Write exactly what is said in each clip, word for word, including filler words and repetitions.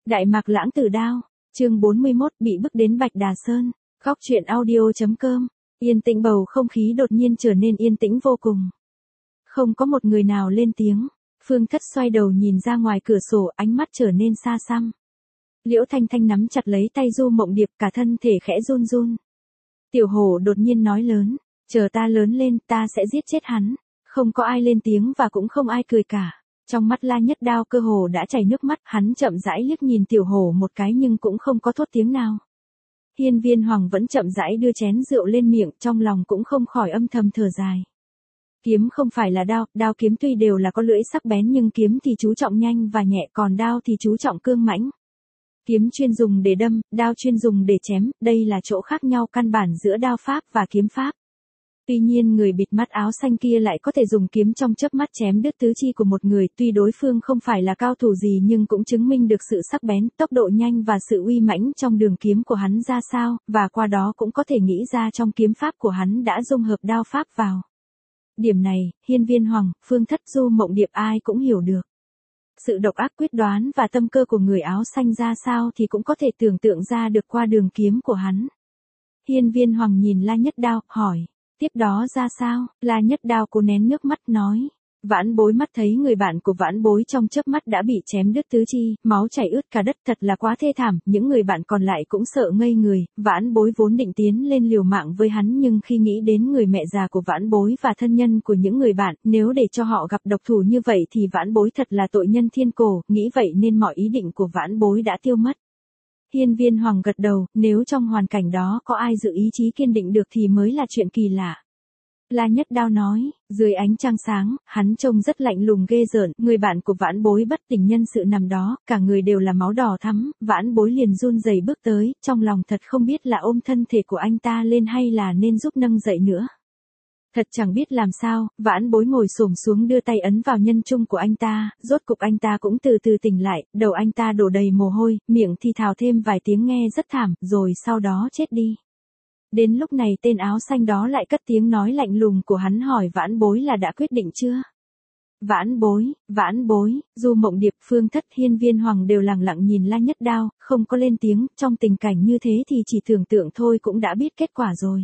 Đại Mạc Lãng Tử Đao, chương bốn mươi mốt, bị bức đến Bạch Đà Sơn. Góc truyện audio.com. Yên tĩnh, bầu không khí đột nhiên trở nên yên tĩnh vô cùng. Không có một người nào lên tiếng. Phương Thất xoay đầu nhìn ra ngoài cửa sổ, ánh mắt trở nên xa xăm. Liễu Thanh Thanh nắm chặt lấy tay Du Mộng Điệp, cả thân thể khẽ run run. Tiểu Hổ đột nhiên nói lớn, chờ ta lớn lên, ta sẽ giết chết hắn. Không có ai lên tiếng và cũng không ai cười cả. Trong mắt La Nhất Đao cơ hồ đã chảy nước mắt, hắn chậm rãi liếc nhìn Tiểu Hổ một cái nhưng cũng không có thốt tiếng nào. Hiên Viên Hoàng vẫn chậm rãi đưa chén rượu lên miệng, trong lòng cũng không khỏi âm thầm thở dài. Kiếm không phải là đao, đao kiếm tuy đều là có lưỡi sắc bén nhưng kiếm thì chú trọng nhanh và nhẹ, còn đao thì chú trọng cương mãnh. Kiếm chuyên dùng để đâm, đao chuyên dùng để chém, đây là chỗ khác nhau căn bản giữa đao pháp và kiếm pháp. Tuy nhiên người bịt mắt áo xanh kia lại có thể dùng kiếm trong chớp mắt chém đứt tứ chi của một người, tuy đối phương không phải là cao thủ gì nhưng cũng chứng minh được sự sắc bén, tốc độ nhanh và sự uy mãnh trong đường kiếm của hắn ra sao, và qua đó cũng có thể nghĩ ra trong kiếm pháp của hắn đã dung hợp đao pháp vào. Điểm này, Hiên Viên Hoàng, Phương Thất, Du Mộng Điệp ai cũng hiểu được. Sự độc ác quyết đoán và tâm cơ của người áo xanh ra sao thì cũng có thể tưởng tượng ra được qua đường kiếm của hắn. Hiên Viên Hoàng nhìn La Nhất Đao, hỏi. Tiếp đó ra sao? La Nhất Đao cố nén nước mắt nói. Vãn Bối mắt thấy người bạn của Vãn Bối trong chớp mắt đã bị chém đứt tứ chi, máu chảy ướt cả đất, thật là quá thê thảm, những người bạn còn lại cũng sợ ngây người. Vãn Bối vốn định tiến lên liều mạng với hắn nhưng khi nghĩ đến người mẹ già của Vãn Bối và thân nhân của những người bạn, nếu để cho họ gặp độc thủ như vậy thì Vãn Bối thật là tội nhân thiên cổ, nghĩ vậy nên mọi ý định của Vãn Bối đã tiêu mất. Hiên Viên Hoàng gật đầu, nếu trong hoàn cảnh đó có ai giữ ý chí kiên định được thì mới là chuyện kỳ lạ. La Nhất Đao nói, dưới ánh trăng sáng, hắn trông rất lạnh lùng ghê rợn, người bạn của Vãn Bối bất tỉnh nhân sự nằm đó, cả người đều là máu đỏ thắm, Vãn Bối liền run rẩy bước tới, trong lòng thật không biết là ôm thân thể của anh ta lên hay là nên giúp nâng dậy nữa. Thật chẳng biết làm sao, Vãn Bối ngồi xổm xuống đưa tay ấn vào nhân trung của anh ta, rốt cục anh ta cũng từ từ tỉnh lại, đầu anh ta đổ đầy mồ hôi, miệng thì thào thêm vài tiếng nghe rất thảm, rồi sau đó chết đi. Đến lúc này tên áo xanh đó lại cất tiếng nói lạnh lùng của hắn hỏi Vãn Bối là đã quyết định chưa? Vãn Bối, Vãn Bối, Du Mộng Điệp, Phương Thất, Hiên Viên Hoàng đều lặng lặng nhìn La Nhất Đao, không có lên tiếng, trong tình cảnh như thế thì chỉ tưởng tượng thôi cũng đã biết kết quả rồi.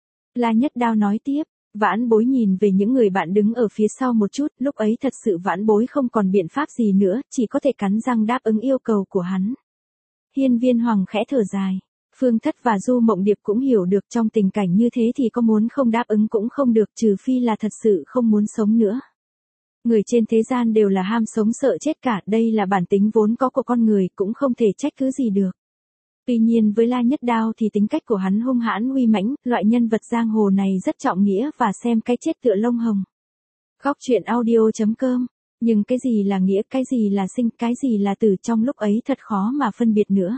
La Nhất Đao nói tiếp. Vãn Bối nhìn về những người bạn đứng ở phía sau một chút, lúc ấy thật sự Vãn Bối không còn biện pháp gì nữa, chỉ có thể cắn răng đáp ứng yêu cầu của hắn. Hiên Viên Hoàng khẽ thở dài. Phương Thất và Du Mộng Điệp cũng hiểu được trong tình cảnh như thế thì có muốn không đáp ứng cũng không được, trừ phi là thật sự không muốn sống nữa. Người trên thế gian đều là ham sống sợ chết cả, đây là bản tính vốn có của con người, cũng không thể trách cứ gì được. Tuy nhiên với La Nhất Đao thì tính cách của hắn hung hãn uy mãnh, loại nhân vật giang hồ này rất trọng nghĩa và xem cái chết tựa lông hồng. Góc truyện audio.com. Nhưng cái gì là nghĩa, cái gì là sinh, cái gì là tử trong lúc ấy thật khó mà phân biệt nữa.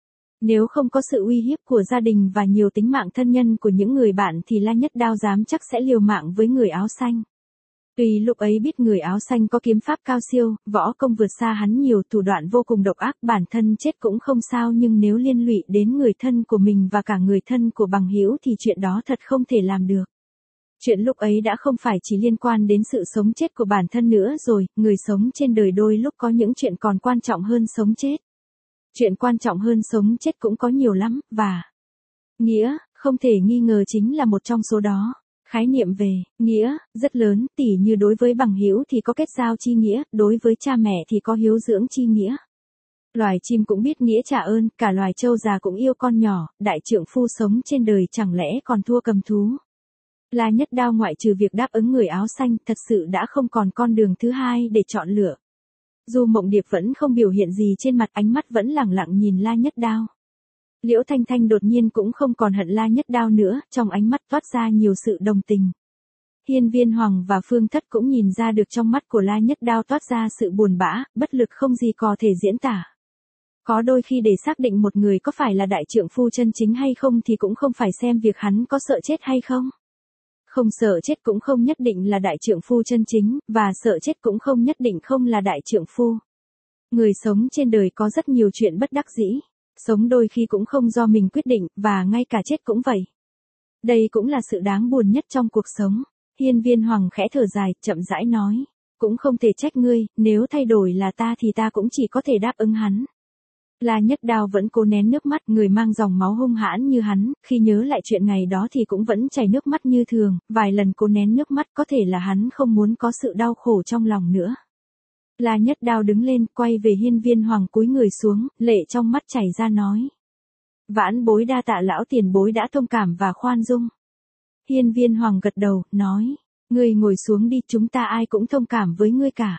Nếu không có sự uy hiếp của gia đình và nhiều tính mạng thân nhân của những người bạn thì La Nhất Đao dám chắc sẽ liều mạng với người áo xanh. Tuy lúc ấy biết người áo xanh có kiếm pháp cao siêu, võ công vượt xa hắn nhiều, thủ đoạn vô cùng độc ác, bản thân chết cũng không sao, nhưng nếu liên lụy đến người thân của mình và cả người thân của bằng hữu thì chuyện đó thật không thể làm được. Chuyện lúc ấy đã không phải chỉ liên quan đến sự sống chết của bản thân nữa rồi, người sống trên đời đôi lúc có những chuyện còn quan trọng hơn sống chết. Chuyện quan trọng hơn sống chết cũng có nhiều lắm, và nghĩa, không thể nghi ngờ chính là một trong số đó. Khái niệm về nghĩa rất lớn, tỉ như đối với bằng hữu thì có kết giao chi nghĩa, đối với cha mẹ thì có hiếu dưỡng chi nghĩa. Loài chim cũng biết nghĩa trả ơn, cả loài trâu già cũng yêu con nhỏ, đại trượng phu sống trên đời chẳng lẽ còn thua cầm thú. La Nhất Đao ngoại trừ việc đáp ứng người áo xanh, thật sự đã không còn con đường thứ hai để chọn lựa. Du Mộng Điệp vẫn không biểu hiện gì trên mặt, ánh mắt vẫn lẳng lặng nhìn La Nhất Đao. Liễu Thanh Thanh đột nhiên cũng không còn hận La Nhất Đao nữa, trong ánh mắt toát ra nhiều sự đồng tình. Hiên Viên Hoàng và Phương Thất cũng nhìn ra được trong mắt của La Nhất Đao toát ra sự buồn bã, bất lực không gì có thể diễn tả. Có đôi khi để xác định một người có phải là đại trượng phu chân chính hay không thì cũng không phải xem việc hắn có sợ chết hay không. Không sợ chết cũng không nhất định là đại trượng phu chân chính, và sợ chết cũng không nhất định không là đại trượng phu. Người sống trên đời có rất nhiều chuyện bất đắc dĩ. Sống đôi khi cũng không do mình quyết định, và ngay cả chết cũng vậy. Đây cũng là sự đáng buồn nhất trong cuộc sống. Hiên Viên Hoàng khẽ thở dài, chậm rãi nói. Cũng không thể trách ngươi, nếu thay đổi là ta thì ta cũng chỉ có thể đáp ứng hắn. La Nhất Đao vẫn cố nén nước mắt, người mang dòng máu hung hãn như hắn, khi nhớ lại chuyện ngày đó thì cũng vẫn chảy nước mắt như thường, vài lần cố nén nước mắt có thể là hắn không muốn có sự đau khổ trong lòng nữa. La Nhất Đao đứng lên, quay về Hiên Viên Hoàng cúi người xuống, lệ trong mắt chảy ra nói. Vãn bối đa tạ lão tiền bối đã thông cảm và khoan dung. Hiên Viên Hoàng gật đầu, nói, ngươi ngồi xuống đi, chúng ta ai cũng thông cảm với ngươi cả.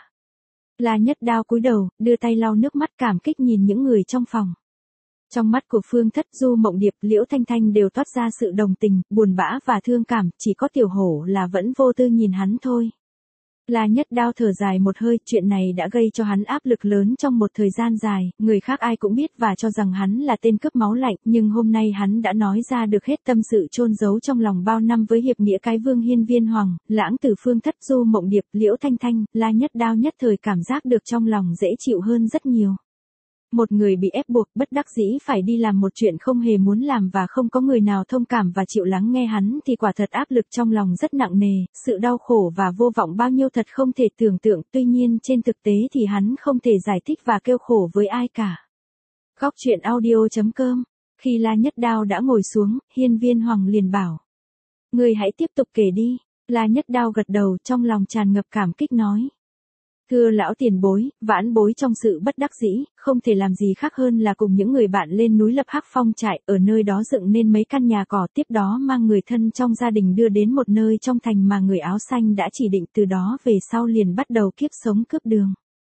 La Nhất Đao cúi đầu, đưa tay lau nước mắt cảm kích nhìn những người trong phòng. Trong mắt của Phương Thất, Du Mộng Điệp, Liễu Thanh Thanh đều toát ra sự đồng tình, buồn bã và thương cảm, chỉ có Tiểu Hổ là vẫn vô tư nhìn hắn thôi. La Nhất Đao thở dài một hơi, chuyện này đã gây cho hắn áp lực lớn trong một thời gian dài, người khác ai cũng biết và cho rằng hắn là tên cướp máu lạnh, nhưng hôm nay hắn đã nói ra được hết tâm sự chôn giấu trong lòng bao năm với hiệp nghĩa cái vương Hiên Viên Hoàng, Lãng Tử Phương Thất, Du Mộng Điệp, Liễu Thanh Thanh, La Nhất Đao nhất thời cảm giác được trong lòng dễ chịu hơn rất nhiều. Một người bị ép buộc bất đắc dĩ phải đi làm một chuyện không hề muốn làm và không có người nào thông cảm và chịu lắng nghe hắn thì quả thật áp lực trong lòng rất nặng nề, sự đau khổ và vô vọng bao nhiêu thật không thể tưởng tượng, tuy nhiên trên thực tế thì hắn không thể giải thích và kêu khổ với ai cả. Góc truyện audio chấm com. Khi La Nhất Đao đã ngồi xuống, Hiên Viên Hoàng liền bảo. Người hãy tiếp tục kể đi. La Nhất Đao gật đầu, trong lòng tràn ngập cảm kích nói. Thưa lão tiền bối, vãn bối trong sự bất đắc dĩ, không thể làm gì khác hơn là cùng những người bạn lên núi lập Hắc Phong trại, ở nơi đó dựng nên mấy căn nhà cỏ, tiếp đó mang người thân trong gia đình đưa đến một nơi trong thành mà người áo xanh đã chỉ định, từ đó về sau liền bắt đầu kiếp sống cướp đường.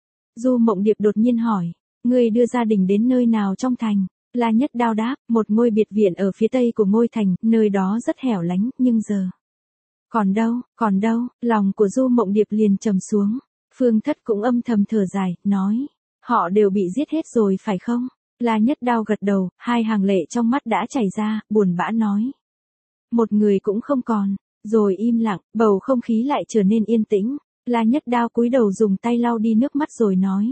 Du Mộng Điệp đột nhiên hỏi, người đưa gia đình đến nơi nào trong thành? La Nhất Đao đáp, một ngôi biệt viện ở phía tây của ngôi thành, nơi đó rất hẻo lánh, nhưng giờ. Còn đâu, còn đâu, lòng của Du Mộng Điệp liền trầm xuống. Phương Thất cũng âm thầm thở dài, nói, họ đều bị giết hết rồi phải không? La Nhất Đao gật đầu, hai hàng lệ trong mắt đã chảy ra, buồn bã nói. Một người cũng không còn, rồi im lặng, bầu không khí lại trở nên yên tĩnh. La Nhất Đao cúi đầu dùng tay lau đi nước mắt rồi nói.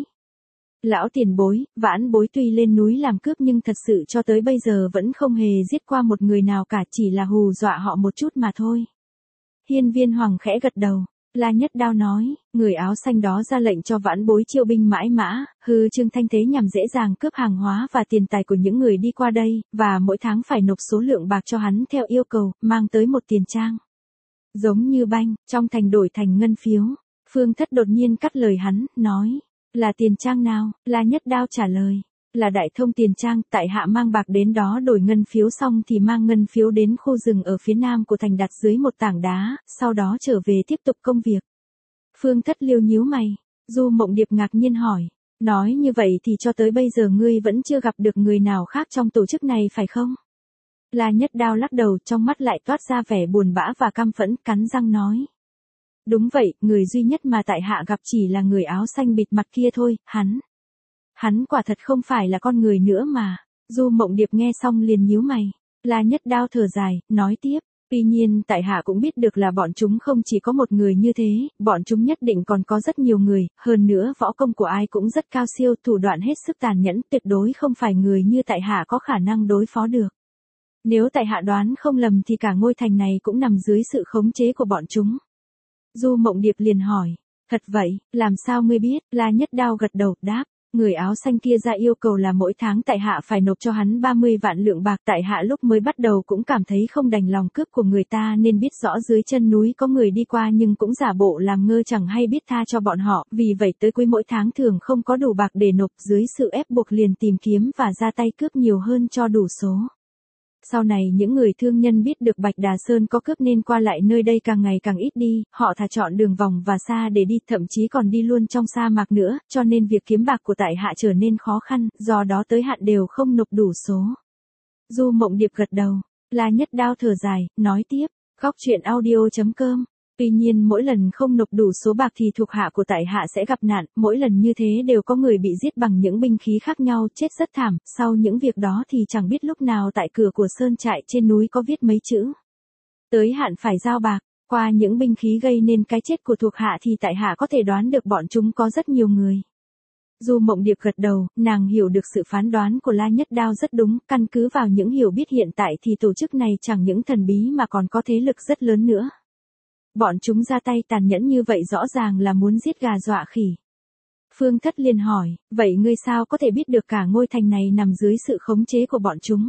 Lão tiền bối, vãn bối tuy lên núi làm cướp nhưng thật sự cho tới bây giờ vẫn không hề giết qua một người nào cả, chỉ là hù dọa họ một chút mà thôi. Hiên Viên Hoàng khẽ gật đầu. La Nhất Đao nói, người áo xanh đó ra lệnh cho vãn bối triệu binh mãi mã, hư trương thanh thế nhằm dễ dàng cướp hàng hóa và tiền tài của những người đi qua đây, và mỗi tháng phải nộp số lượng bạc cho hắn theo yêu cầu, mang tới một tiền trang. Giống như banh, trong thành đổi thành ngân phiếu. Phương Thất đột nhiên cắt lời hắn, nói, là tiền trang nào? La Nhất Đao trả lời. Là Đại Thông tiền trang, tại hạ mang bạc đến đó đổi ngân phiếu xong thì mang ngân phiếu đến khu rừng ở phía nam của thành đặt dưới một tảng đá, sau đó trở về tiếp tục công việc. Phương Thất liêu nhíu mày, Du Mộng Điệp ngạc nhiên hỏi, nói như vậy thì cho tới bây giờ ngươi vẫn chưa gặp được người nào khác trong tổ chức này phải không? La Nhất Đao lắc đầu, trong mắt lại toát ra vẻ buồn bã và căm phẫn, cắn răng nói. Đúng vậy, người duy nhất mà tại hạ gặp chỉ là người áo xanh bịt mặt kia thôi, hắn. Hắn quả thật không phải là con người nữa mà. Du Mộng Điệp nghe xong liền nhíu mày. La Nhất Đao thở dài, nói tiếp. Tuy nhiên tại hạ cũng biết được là bọn chúng không chỉ có một người như thế, bọn chúng nhất định còn có rất nhiều người, hơn nữa võ công của ai cũng rất cao siêu, thủ đoạn hết sức tàn nhẫn, tuyệt đối không phải người như tại hạ có khả năng đối phó được. Nếu tại hạ đoán không lầm thì cả ngôi thành này cũng nằm dưới sự khống chế của bọn chúng. Du Mộng Điệp liền hỏi, thật vậy, làm sao ngươi biết? La Nhất Đao gật đầu, đáp. Người áo xanh kia ra yêu cầu là mỗi tháng tại hạ phải nộp cho hắn ba mươi vạn lượng bạc, tại hạ lúc mới bắt đầu cũng cảm thấy không đành lòng cướp của người ta nên biết rõ dưới chân núi có người đi qua nhưng cũng giả bộ làm ngơ chẳng hay biết tha cho bọn họ, vì vậy tới cuối mỗi tháng thường không có đủ bạc để nộp, dưới sự ép buộc liền tìm kiếm và ra tay cướp nhiều hơn cho đủ số. Sau này những người thương nhân biết được Bạch Đà Sơn có cướp nên qua lại nơi đây càng ngày càng ít đi, họ thà chọn đường vòng và xa để đi, thậm chí còn đi luôn trong sa mạc nữa, cho nên việc kiếm bạc của tại hạ trở nên khó khăn, do đó tới hạn đều không nộp đủ số. Du Mộng Điệp gật đầu, La Nhất Đao thở dài, nói tiếp, góc truyện audio chấm com. Tuy nhiên mỗi lần không nộp đủ số bạc thì thuộc hạ của tại hạ sẽ gặp nạn, mỗi lần như thế đều có người bị giết bằng những binh khí khác nhau, chết rất thảm, sau những việc đó thì chẳng biết lúc nào tại cửa của sơn trại trên núi có viết mấy chữ. Tới hạn phải giao bạc, qua những binh khí gây nên cái chết của thuộc hạ thì tại hạ có thể đoán được bọn chúng có rất nhiều người. Du Mộng Điệp gật đầu, nàng hiểu được sự phán đoán của La Nhất Đao rất đúng, căn cứ vào những hiểu biết hiện tại thì tổ chức này chẳng những thần bí mà còn có thế lực rất lớn nữa. Bọn chúng ra tay tàn nhẫn như vậy rõ ràng là muốn giết gà dọa khỉ. Phương Thất liền hỏi, vậy ngươi sao có thể biết được cả ngôi thành này nằm dưới sự khống chế của bọn chúng?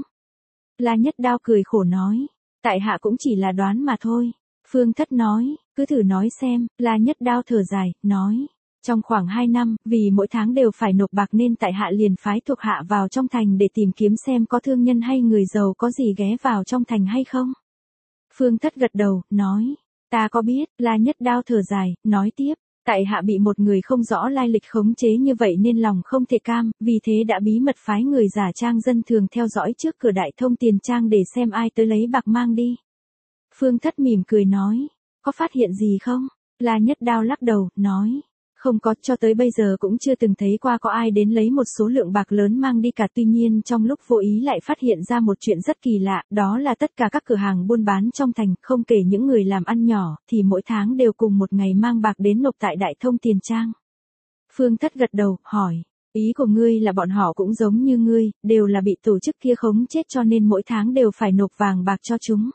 La Nhất Đao cười khổ nói, tại hạ cũng chỉ là đoán mà thôi. Phương Thất nói, cứ thử nói xem. La Nhất Đao thở dài, nói, trong khoảng hai năm, vì mỗi tháng đều phải nộp bạc nên tại hạ liền phái thuộc hạ vào trong thành để tìm kiếm xem có thương nhân hay người giàu có gì ghé vào trong thành hay không. Phương Thất gật đầu, nói, ta có biết. La Nhất Đao thở dài, nói tiếp, tại hạ bị một người không rõ lai lịch khống chế như vậy nên lòng không thể cam, vì thế đã bí mật phái người giả trang dân thường theo dõi trước cửa Đại Thông Tiền Trang để xem ai tới lấy bạc mang đi. Phương Thất mỉm cười nói, có phát hiện gì không? La Nhất Đao lắc đầu, nói, không có, cho tới bây giờ cũng chưa từng thấy qua có ai đến lấy một số lượng bạc lớn mang đi cả. Tuy nhiên trong lúc vô ý lại phát hiện ra một chuyện rất kỳ lạ, đó là tất cả các cửa hàng buôn bán trong thành, không kể những người làm ăn nhỏ, thì mỗi tháng đều cùng một ngày mang bạc đến nộp tại Đại Thông Tiền Trang. Phương Thất gật đầu, hỏi, ý của ngươi là bọn họ cũng giống như ngươi, đều là bị tổ chức kia khống chết cho nên mỗi tháng đều phải nộp vàng bạc cho chúng.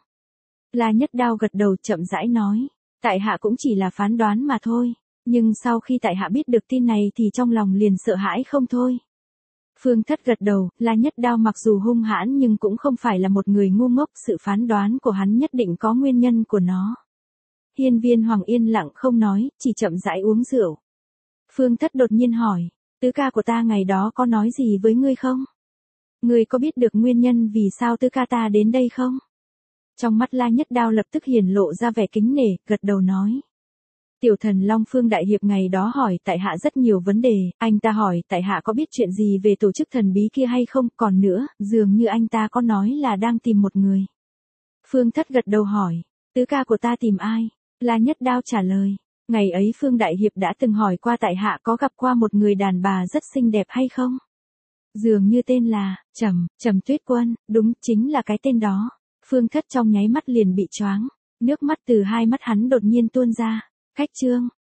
La Nhất Đao gật đầu chậm rãi nói, tại hạ cũng chỉ là phán đoán mà thôi. Nhưng sau khi tại hạ biết được tin này thì trong lòng liền sợ hãi không thôi. Phương Thất gật đầu, La Nhất Đao mặc dù hung hãn nhưng cũng không phải là một người ngu ngốc, sự phán đoán của hắn nhất định có nguyên nhân của nó. Hiên Viên Hoàng yên lặng không nói, chỉ chậm rãi uống rượu. Phương Thất đột nhiên hỏi, tứ ca của ta ngày đó có nói gì với ngươi không? Ngươi có biết được nguyên nhân vì sao tứ ca ta đến đây không? Trong mắt La Nhất Đao lập tức hiển lộ ra vẻ kính nể, gật đầu nói. Tiểu thần Long Phương Đại Hiệp ngày đó hỏi tại hạ rất nhiều vấn đề, anh ta hỏi tại hạ có biết chuyện gì về tổ chức thần bí kia hay không, còn nữa, dường như anh ta có nói là đang tìm một người. Phương Thất gật đầu hỏi, tứ ca của ta tìm ai? La Nhất Đao trả lời, ngày ấy Phương Đại Hiệp đã từng hỏi qua tại hạ có gặp qua một người đàn bà rất xinh đẹp hay không? Dường như tên là, Trầm, Trầm Tuyết Quân, đúng, chính là cái tên đó. Phương Thất trong nháy mắt liền bị choáng, nước mắt từ hai mắt hắn đột nhiên tuôn ra. Khách trương,